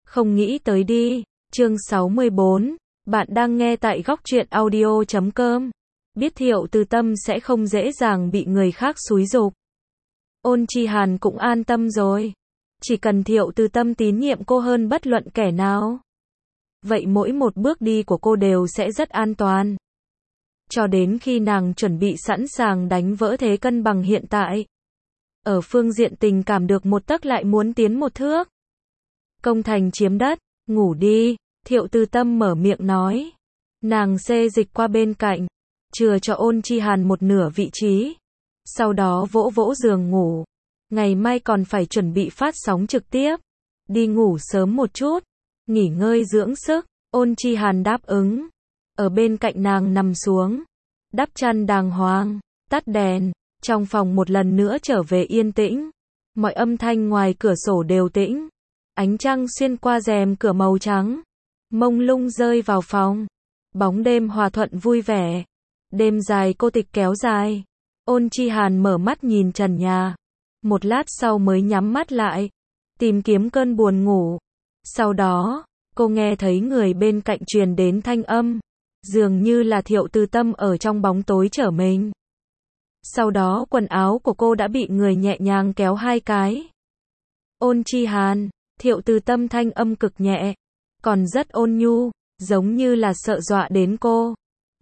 Không nghĩ tới đi. Chương 64. Bạn đang nghe tại góc truyện audio.com. Biết Thiệu Từ Tâm sẽ không dễ dàng bị người khác xúi giục. Ôn Chi Hàn cũng an tâm rồi. Chỉ cần Thiệu Từ Tâm tín nhiệm cô hơn bất luận kẻ nào, vậy mỗi một bước đi của cô đều sẽ rất an toàn. Cho đến khi nàng chuẩn bị sẵn sàng đánh vỡ thế cân bằng hiện tại. Ở phương diện tình cảm được một tấc lại muốn tiến một thước. Công thành chiếm đất, ngủ đi, Thiệu Từ Tâm mở miệng nói. Nàng xê dịch qua bên cạnh, chừa cho Ôn Chi Hàn một nửa vị trí. Sau đó vỗ vỗ giường ngủ. Ngày mai còn phải chuẩn bị phát sóng trực tiếp. Đi ngủ sớm một chút, nghỉ ngơi dưỡng sức. Ôn Chi Hàn đáp ứng. Ở bên cạnh nàng nằm xuống, đắp chăn đàng hoàng, tắt đèn. Trong phòng một lần nữa trở về yên tĩnh. Mọi âm thanh ngoài cửa sổ đều tĩnh. Ánh trăng xuyên qua rèm cửa màu trắng, mông lung rơi vào phòng. Bóng đêm hòa thuận vui vẻ. Đêm dài cô tịch kéo dài. Ôn Chi Hàn mở mắt nhìn trần nhà. Một lát sau mới nhắm mắt lại, tìm kiếm cơn buồn ngủ. Sau đó, cô nghe thấy người bên cạnh truyền đến thanh âm. Dường như là Thiệu Từ Tâm ở trong bóng tối trở mình. Sau đó quần áo của cô đã bị người nhẹ nhàng kéo hai cái. Ôn Chi Hàn, Thiệu Từ Tâm thanh âm cực nhẹ, còn rất ôn nhu, giống như là sợ dọa đến cô.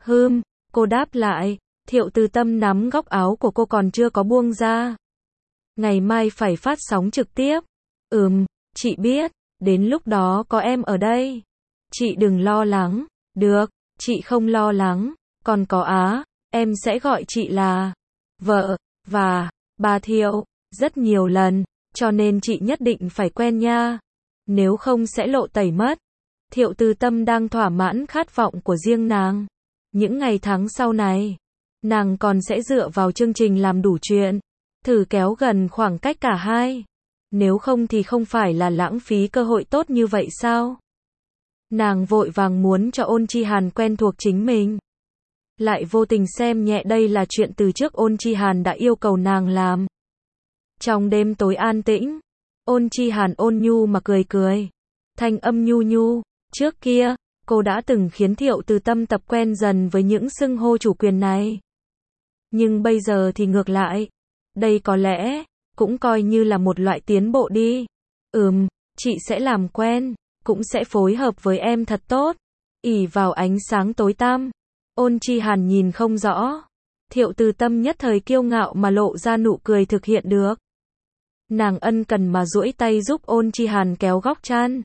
Cô đáp lại. Thiệu Từ Tâm nắm góc áo của cô còn chưa có buông ra. Ngày mai phải phát sóng trực tiếp. Chị biết, đến lúc đó có em ở đây. Chị đừng lo lắng. Được, chị không lo lắng. Còn có em sẽ gọi chị là vợ, và bà Thiệu, rất nhiều lần, cho nên chị nhất định phải quen nha. Nếu không sẽ lộ tẩy mất. Thiệu Từ Tâm đang thỏa mãn khát vọng của riêng nàng. Những ngày tháng sau này, nàng còn sẽ dựa vào chương trình làm đủ chuyện, thử kéo gần khoảng cách cả hai. Nếu không thì không phải là lãng phí cơ hội tốt như vậy sao? Nàng vội vàng muốn cho Ôn Chi Hàn quen thuộc chính mình. Lại vô tình xem nhẹ đây là chuyện từ trước Ôn Chi Hàn đã yêu cầu nàng làm. Trong đêm tối an tĩnh, Ôn Chi Hàn ôn nhu mà cười cười. Thanh âm nhu nhu, trước kia, cô đã từng khiến Thiệu Từ Tâm tập quen dần với những xưng hô chủ quyền này. Nhưng bây giờ thì ngược lại. Đây có lẽ, cũng coi như là một loại tiến bộ đi. Chị sẽ làm quen, cũng sẽ phối hợp với em thật tốt. Ỷ vào ánh sáng tối tăm, Ôn Chi Hàn nhìn không rõ. Thiệu Từ Tâm nhất thời kiêu ngạo mà lộ ra nụ cười thực hiện được. Nàng ân cần mà duỗi tay giúp Ôn Chi Hàn kéo góc chăn.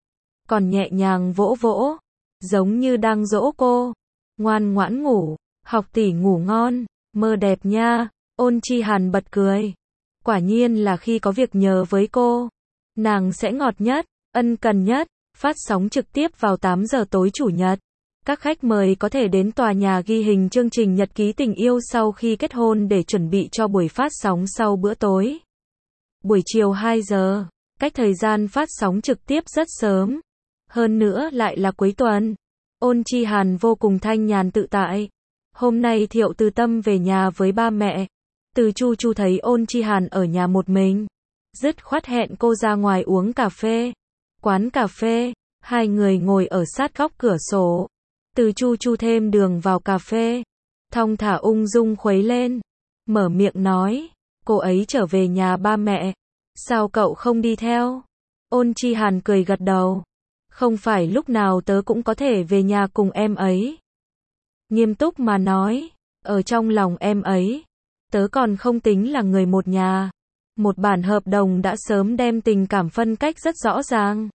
Còn nhẹ nhàng vỗ vỗ, giống như đang dỗ cô. Ngoan ngoãn ngủ, học tỷ ngủ ngon, mơ đẹp nha. Ôn Chi Hàn bật cười. Quả nhiên là khi có việc nhờ với cô, nàng sẽ ngọt nhất, ân cần nhất. Phát sóng trực tiếp vào 8 giờ tối Chủ nhật. Các khách mời có thể đến tòa nhà ghi hình chương trình Nhật ký tình yêu sau khi kết hôn để chuẩn bị cho buổi phát sóng sau bữa tối. Buổi chiều 2 giờ, cách thời gian phát sóng trực tiếp rất sớm. Hơn nữa lại là cuối tuần. Ôn Chi Hàn vô cùng thanh nhàn tự tại. Hôm nay Thiệu Từ Tâm về nhà với ba mẹ. Từ Chu thấy Ôn Chi Hàn ở nhà một mình, dứt khoát hẹn cô ra ngoài uống cà phê. Quán cà phê, hai người ngồi ở sát góc cửa sổ. Từ Chu thêm đường vào cà phê, thong thả ung dung khuấy lên, mở miệng nói, cô ấy trở về nhà ba mẹ, sao cậu không đi theo? Ôn Chi Hàn cười gật đầu, không phải lúc nào tớ cũng có thể về nhà cùng em ấy. Nghiêm túc mà nói, ở trong lòng em ấy, tớ còn không tính là người một nhà. Một bản hợp đồng đã sớm đem tình cảm phân cách rất rõ ràng,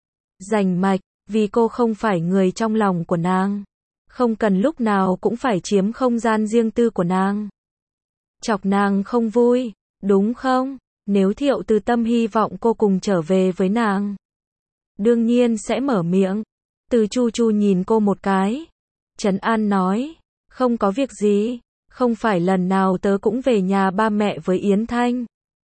rành mạch, vì cô không phải người trong lòng của nàng. Không cần lúc nào cũng phải chiếm không gian riêng tư của nàng. Chọc nàng không vui, đúng không? Nếu Thiệu Từ Tâm hy vọng cô cùng trở về với nàng, đương nhiên sẽ mở miệng. Từ Chu nhìn cô một cái, trấn an nói, không có việc gì, không phải lần nào tớ cũng về nhà ba mẹ với Yến Thanh.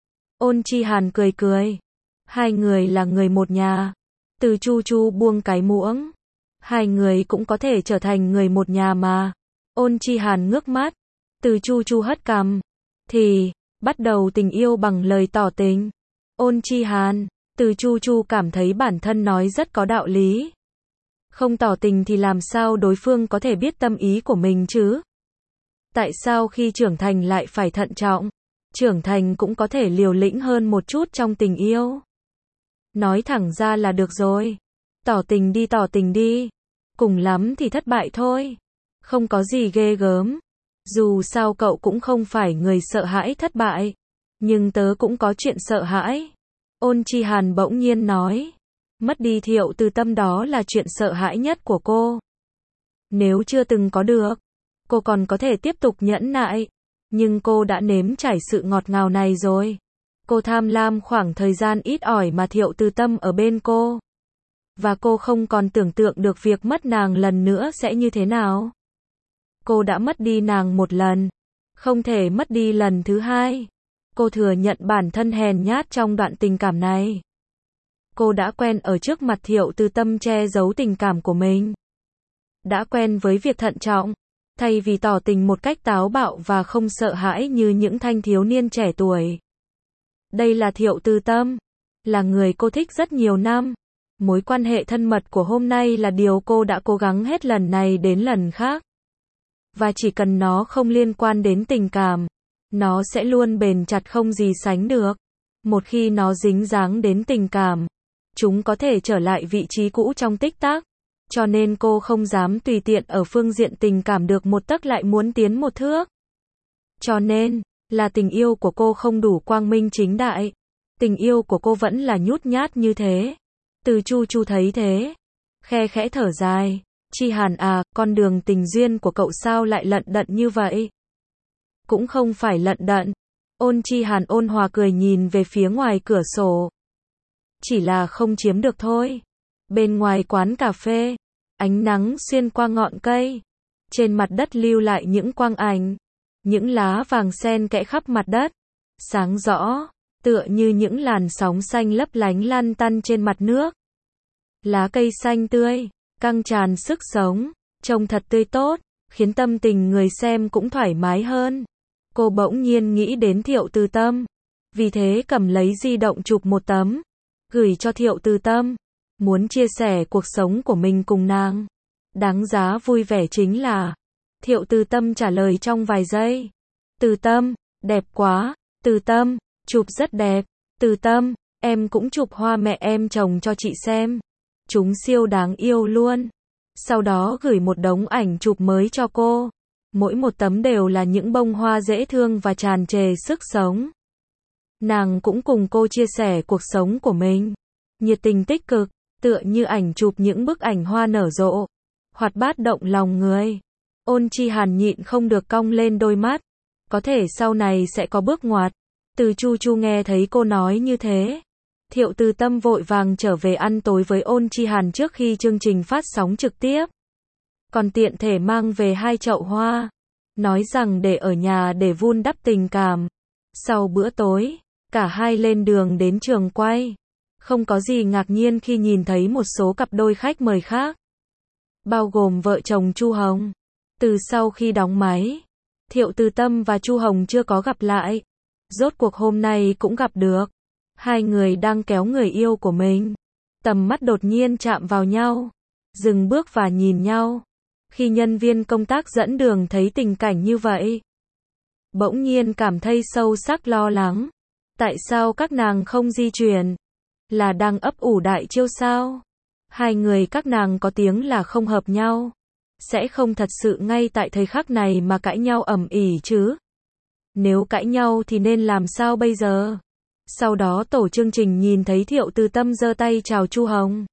Ôn Chi Hàn cười cười, hai người là người một nhà. Từ Chu buông cái muỗng, hai người cũng có thể trở thành người một nhà mà. Ôn Chi Hàn ngước mắt, Từ Chu hất cằm, thì bắt đầu tình yêu bằng lời tỏ tình. Ôn Chi Hàn, Từ Chu Chu cảm thấy bản thân nói rất có đạo lý. Không tỏ tình thì làm sao đối phương có thể biết tâm ý của mình chứ? Tại sao khi trưởng thành lại phải thận trọng? Trưởng thành cũng có thể liều lĩnh hơn một chút trong tình yêu. Nói thẳng ra là được rồi. Tỏ tình đi. Cùng lắm thì thất bại thôi. Không có gì ghê gớm. Dù sao cậu cũng không phải người sợ hãi thất bại. Nhưng tớ cũng có chuyện sợ hãi. Ôn Chi Hàn bỗng nhiên nói. Mất đi Thiệu Từ Tâm đó là chuyện sợ hãi nhất của cô. Nếu chưa từng có được, cô còn có thể tiếp tục nhẫn nại. Nhưng cô đã nếm trải sự ngọt ngào này rồi. Cô tham lam khoảng thời gian ít ỏi mà Thiệu Từ Tâm ở bên cô. Và cô không còn tưởng tượng được việc mất nàng lần nữa sẽ như thế nào. Cô đã mất đi nàng một lần. Không thể mất đi lần thứ hai. Cô thừa nhận bản thân hèn nhát trong đoạn tình cảm này. Cô đã quen ở trước mặt Thiệu Từ Tâm che giấu tình cảm của mình. Đã quen với việc thận trọng, thay vì tỏ tình một cách táo bạo và không sợ hãi như những thanh thiếu niên trẻ tuổi. Đây là Thiệu Từ Tâm, là người cô thích rất nhiều năm. Mối quan hệ thân mật của hôm nay là điều cô đã cố gắng hết lần này đến lần khác. Và chỉ cần nó không liên quan đến tình cảm, nó sẽ luôn bền chặt không gì sánh được. Một khi nó dính dáng đến tình cảm, chúng có thể trở lại vị trí cũ trong tích tắc. Cho nên cô không dám tùy tiện ở phương diện tình cảm được một tấc lại muốn tiến một thước. Cho nên, là tình yêu của cô không đủ quang minh chính đại. Tình yêu của cô vẫn là nhút nhát như thế. Từ Chu Chu thấy thế, khe khẽ thở dài. Chi Hàn à, con đường tình duyên của cậu sao lại lận đận như vậy? Cũng không phải lận đận. Ôn Chi Hàn ôn hòa cười nhìn về phía ngoài cửa sổ. Chỉ là không chiếm được thôi. Bên ngoài quán cà phê, ánh nắng xuyên qua ngọn cây. Trên mặt đất lưu lại những quang ảnh. Những lá vàng sen kẽ khắp mặt đất. Sáng rõ, tựa như những làn sóng xanh lấp lánh lăn tăn trên mặt nước. Lá cây xanh tươi, căng tràn sức sống, trông thật tươi tốt, khiến tâm tình người xem cũng thoải mái hơn. Cô bỗng nhiên nghĩ đến Thiệu Từ Tâm. Vì thế cầm lấy di động chụp một tấm, gửi cho Thiệu Từ Tâm. Muốn chia sẻ cuộc sống của mình cùng nàng. Đáng giá vui vẻ chính là Thiệu Từ Tâm trả lời trong vài giây. Từ Tâm, đẹp quá. Từ Tâm, chụp rất đẹp. Từ Tâm, em cũng chụp hoa mẹ em trồng cho chị xem. Chúng siêu đáng yêu luôn. Sau đó gửi một đống ảnh chụp mới cho cô. Mỗi một tấm đều là những bông hoa dễ thương và tràn trề sức sống. Nàng cũng cùng cô chia sẻ cuộc sống của mình. Nhiệt tình tích cực, tựa như ảnh chụp những bức ảnh hoa nở rộ. Hoạt bát động lòng người. Ôn Chi Hàn nhịn không được cong lên đôi mắt. Có thể sau này sẽ có bước ngoặt. Từ Chu Chu nghe thấy cô nói như thế. Thiệu Từ Tâm vội vàng trở về ăn tối với Ôn Chi Hàn trước khi chương trình phát sóng trực tiếp. Còn tiện thể mang về 2 chậu hoa. Nói rằng để ở nhà để vun đắp tình cảm. Sau bữa tối, cả hai lên đường đến trường quay. Không có gì ngạc nhiên khi nhìn thấy một số cặp đôi khách mời khác. Bao gồm vợ chồng Chu Hồng. Từ sau khi đóng máy, Thiệu Từ Tâm và Chu Hồng chưa có gặp lại. Rốt cuộc hôm nay cũng gặp được. Hai người đang kéo người yêu của mình. Tầm mắt đột nhiên chạm vào nhau. Dừng bước và nhìn nhau. Khi nhân viên công tác dẫn đường thấy tình cảnh như vậy, bỗng nhiên cảm thấy sâu sắc lo lắng. Tại sao các nàng không di chuyển? Là đang ấp ủ đại chiêu sao? Hai người các nàng có tiếng là không hợp nhau. Sẽ không thật sự ngay tại thời khắc này mà cãi nhau ầm ĩ chứ? Nếu cãi nhau thì nên làm sao bây giờ? Sau đó tổ chương trình nhìn thấy Thiệu Từ Tâm giơ tay chào Chu Hồng.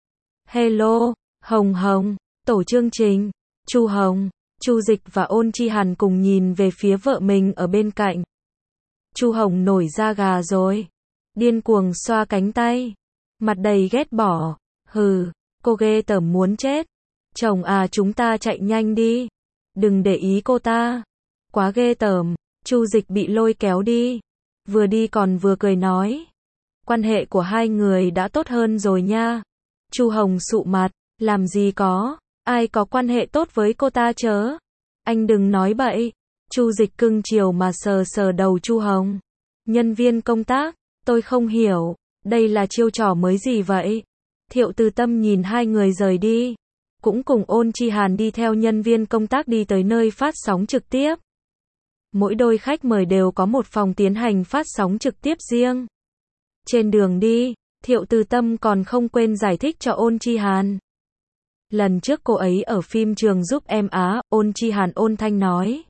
Hello, Hồng Hồng. Tổ chương trình, Chu Hồng, Chu Dịch và Ôn Chi Hàn cùng nhìn về phía vợ mình ở bên cạnh. Chu Hồng nổi da gà rồi. Điên cuồng xoa cánh tay. Mặt đầy ghét bỏ. Hừ, cô ghê tởm muốn chết. Chồng à, chúng ta chạy nhanh đi. Đừng để ý cô ta. Quá ghê tởm. Chu Dịch bị lôi kéo đi. Vừa đi còn vừa cười nói. Quan hệ của hai người đã tốt hơn rồi nha. Chu Hồng sụ mặt. Làm gì có. Ai có quan hệ tốt với cô ta chớ. Anh đừng nói bậy. Chu Dịch cưng chiều mà sờ sờ đầu Chu Hồng. Nhân viên công tác, tôi không hiểu. Đây là chiêu trò mới gì vậy? Thiệu Từ Tâm nhìn hai người rời đi, cũng cùng Ôn Chi Hàn đi theo nhân viên công tác đi tới nơi phát sóng trực tiếp. Mỗi đôi khách mời đều có một phòng tiến hành phát sóng trực tiếp riêng. Trên đường đi, Thiệu Từ Tâm còn không quên giải thích cho Ôn Chi Hàn. Lần trước cô ấy ở phim trường giúp em á, Ôn Chi Hàn ôn thanh nói.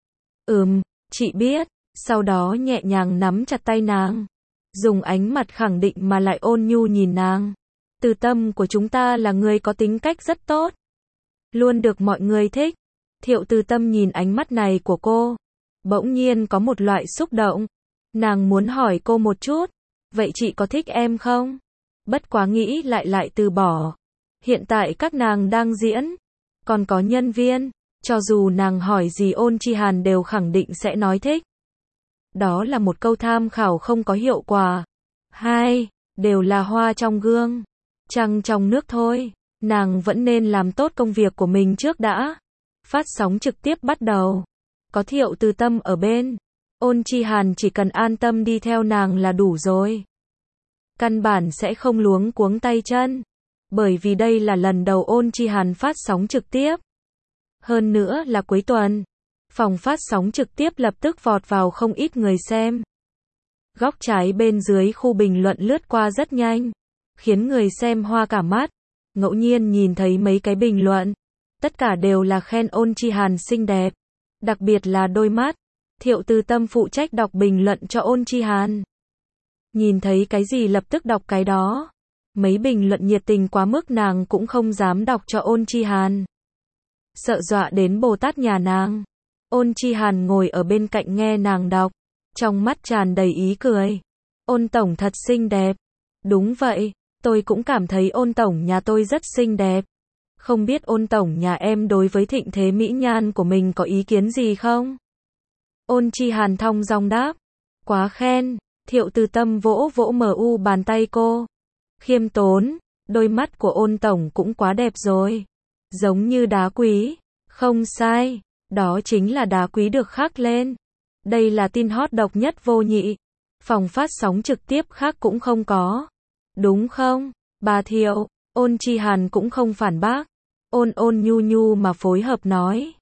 Chị biết, sau đó nhẹ nhàng nắm chặt tay nàng. Dùng ánh mặt khẳng định mà lại ôn nhu nhìn nàng. Từ Tâm của chúng ta là người có tính cách rất tốt. Luôn được mọi người thích. Thiệu Từ Tâm nhìn ánh mắt này của cô. Bỗng nhiên có một loại xúc động. Nàng muốn hỏi cô một chút. Vậy chị có thích em không? Bất quá nghĩ lại từ bỏ. Hiện tại các nàng đang diễn. Còn có nhân viên. Cho dù nàng hỏi gì Ôn Chi Hàn đều khẳng định sẽ nói thích. Đó là một câu tham khảo không có hiệu quả. Hai, đều là hoa trong gương. Trăng trong nước thôi. Nàng vẫn nên làm tốt công việc của mình trước đã. Phát sóng trực tiếp bắt đầu. Có Thiệu Từ Tâm ở bên. Ôn Chi Hàn chỉ cần an tâm đi theo nàng là đủ rồi. Căn bản sẽ không luống cuống tay chân. Bởi vì đây là lần đầu Ôn Chi Hàn phát sóng trực tiếp. Hơn nữa là cuối tuần. Phòng phát sóng trực tiếp lập tức vọt vào không ít người xem. Góc trái bên dưới khu bình luận lướt qua rất nhanh. Khiến người xem hoa cả mắt. Ngẫu nhiên nhìn thấy mấy cái bình luận. Tất cả đều là khen Ôn Chi Hàn xinh đẹp. Đặc biệt là đôi mắt. Thiệu Từ Tâm phụ trách đọc bình luận cho Ôn Chi Hàn. Nhìn thấy cái gì lập tức đọc cái đó. Mấy bình luận nhiệt tình quá mức nàng cũng không dám đọc cho Ôn Chi Hàn. Sợ dọa đến Bồ Tát nhà nàng. Ôn Chi Hàn ngồi ở bên cạnh nghe nàng đọc. Trong mắt tràn đầy ý cười. Ôn tổng thật xinh đẹp. Đúng vậy, tôi cũng cảm thấy Ôn tổng nhà tôi rất xinh đẹp. Không biết Ôn tổng nhà em đối với thịnh thế mỹ nhan của mình có ý kiến gì không? Ôn Chi Hàn thong dong đáp. Quá khen. Thiệu Từ Tâm vỗ vỗ mu bàn tay cô. Khiêm tốn, đôi mắt của Ôn tổng cũng quá đẹp rồi. Giống như đá quý. Không sai, đó chính là đá quý được khắc lên. Đây là tin hot độc nhất vô nhị. Phòng phát sóng trực tiếp khác cũng không có. Đúng không? Bà Thiệu. Ôn Chi Hàn cũng không phản bác. Ôn nhu nhu mà phối hợp nói.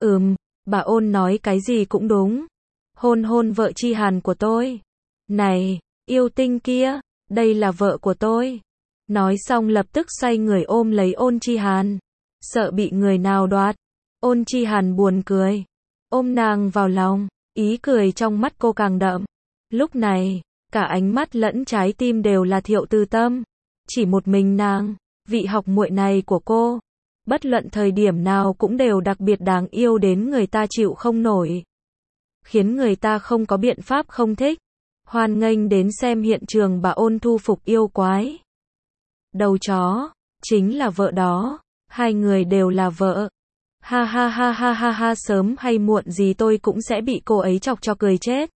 Bà Ôn nói cái gì cũng đúng. Hôn vợ Chi Hàn của tôi. Này, yêu tinh kia, đây là vợ của tôi. Nói xong lập tức xoay người ôm lấy Ôn Chi Hàn. Sợ bị người nào đoạt. Ôn Chi Hàn buồn cười. Ôm nàng vào lòng, ý cười trong mắt cô càng đậm. Lúc này, cả ánh mắt lẫn trái tim đều là Thiệu Từ Tâm. Chỉ một mình nàng, vị học muội này của cô. Bất luận thời điểm nào cũng đều đặc biệt đáng yêu đến người ta chịu không nổi. Khiến người ta không có biện pháp không thích. Hoan nghênh đến xem hiện trường bà Ôn thu phục yêu quái. Đầu chó, chính là vợ đó. Hai người đều là vợ. Ha ha ha ha ha ha, sớm hay muộn gì tôi cũng sẽ bị cô ấy chọc cho cười chết.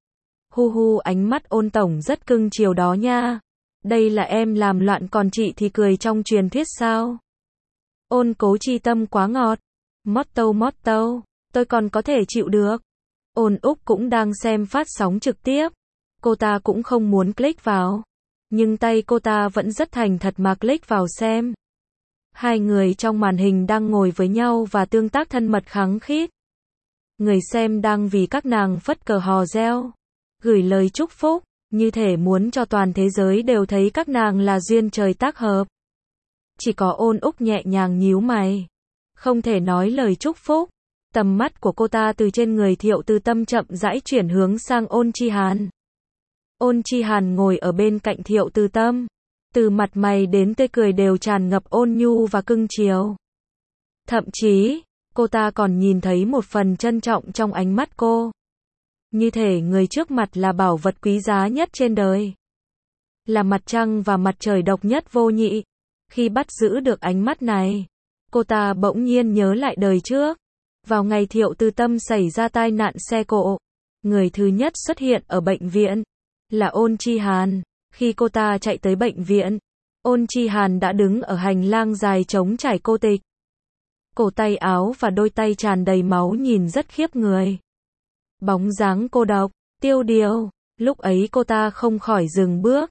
Hu ánh mắt Ôn tổng rất cưng chiều đó nha. Đây là em làm loạn còn chị thì cười trong truyền thuyết sao? Ôn Cố Chi Tâm quá ngọt. Mót tâu, tôi còn có thể chịu được. Ôn Úc cũng đang xem phát sóng trực tiếp. Cô ta cũng không muốn click vào. Nhưng tay cô ta vẫn rất thành thật mà click vào xem. Hai người trong màn hình đang ngồi với nhau và tương tác thân mật khăng khít. Người xem đang vì các nàng phất cờ hò reo. Gửi lời chúc phúc. Như thể muốn cho toàn thế giới đều thấy các nàng là duyên trời tác hợp. Chỉ có Ôn Úc nhẹ nhàng nhíu mày. Không thể nói lời chúc phúc. Tầm mắt của cô ta từ trên người Thiệu Từ Tâm chậm rãi chuyển hướng sang Ôn Chi Hàn. Ôn Chi Hàn ngồi ở bên cạnh Thiệu Từ Tâm. Từ mặt mày đến tươi cười đều tràn ngập ôn nhu và cưng chiều. Thậm chí, cô ta còn nhìn thấy một phần trân trọng trong ánh mắt cô. Như thể người trước mặt là bảo vật quý giá nhất trên đời. Là mặt trăng và mặt trời độc nhất vô nhị. Khi bắt giữ được ánh mắt này, cô ta bỗng nhiên nhớ lại đời trước. Vào ngày Thiệu Từ Tâm xảy ra tai nạn xe cộ, người thứ nhất xuất hiện ở bệnh viện là Ôn Chi Hàn. Khi cô ta chạy tới bệnh viện, Ôn Chi Hàn đã đứng ở hành lang dài trống trải cô tịch. Cổ tay áo và đôi tay tràn đầy máu nhìn rất khiếp người. Bóng dáng cô độc, tiêu điều, lúc ấy cô ta không khỏi dừng bước.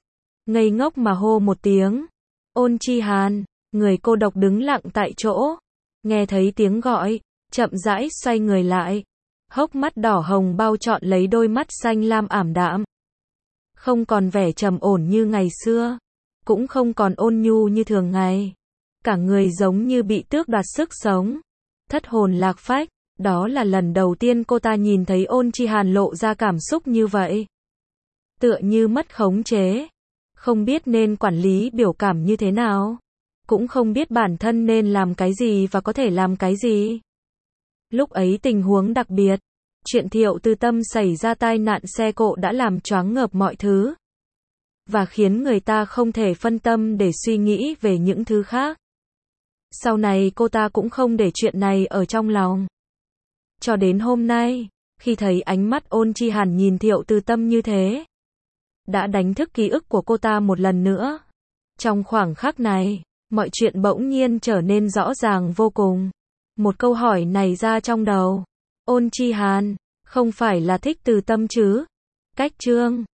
ngây ngốc mà hô một tiếng. Ôn Chi Hàn, người cô độc đứng lặng tại chỗ. Nghe thấy tiếng gọi, chậm rãi xoay người lại. Hốc mắt đỏ hồng bao trọn lấy đôi mắt xanh lam ảm đạm. Không còn vẻ trầm ổn như ngày xưa, cũng không còn ôn nhu như thường ngày. Cả người giống như bị tước đoạt sức sống. Thất hồn lạc phách, đó là lần đầu tiên cô ta nhìn thấy Ôn Chi Hàn lộ ra cảm xúc như vậy. Tựa như mất khống chế. Không biết nên quản lý biểu cảm như thế nào. Cũng không biết bản thân nên làm cái gì và có thể làm cái gì. Lúc ấy tình huống đặc biệt. Chuyện Thiệu Tư Tâm xảy ra tai nạn xe cộ đã làm choáng ngợp mọi thứ. Và khiến người ta không thể phân tâm để suy nghĩ về những thứ khác. Sau này cô ta cũng không để chuyện này ở trong lòng. Cho đến hôm nay, khi thấy ánh mắt Ôn Chi Hàn nhìn Thiệu Tư Tâm như thế, đã đánh thức ký ức của cô ta một lần nữa. Trong khoảnh khắc này, mọi chuyện bỗng nhiên trở nên rõ ràng vô cùng. Một câu hỏi này ra trong đầu. Ôn Chi Hàn, không phải là thích Từ Tâm chứ? Cách chương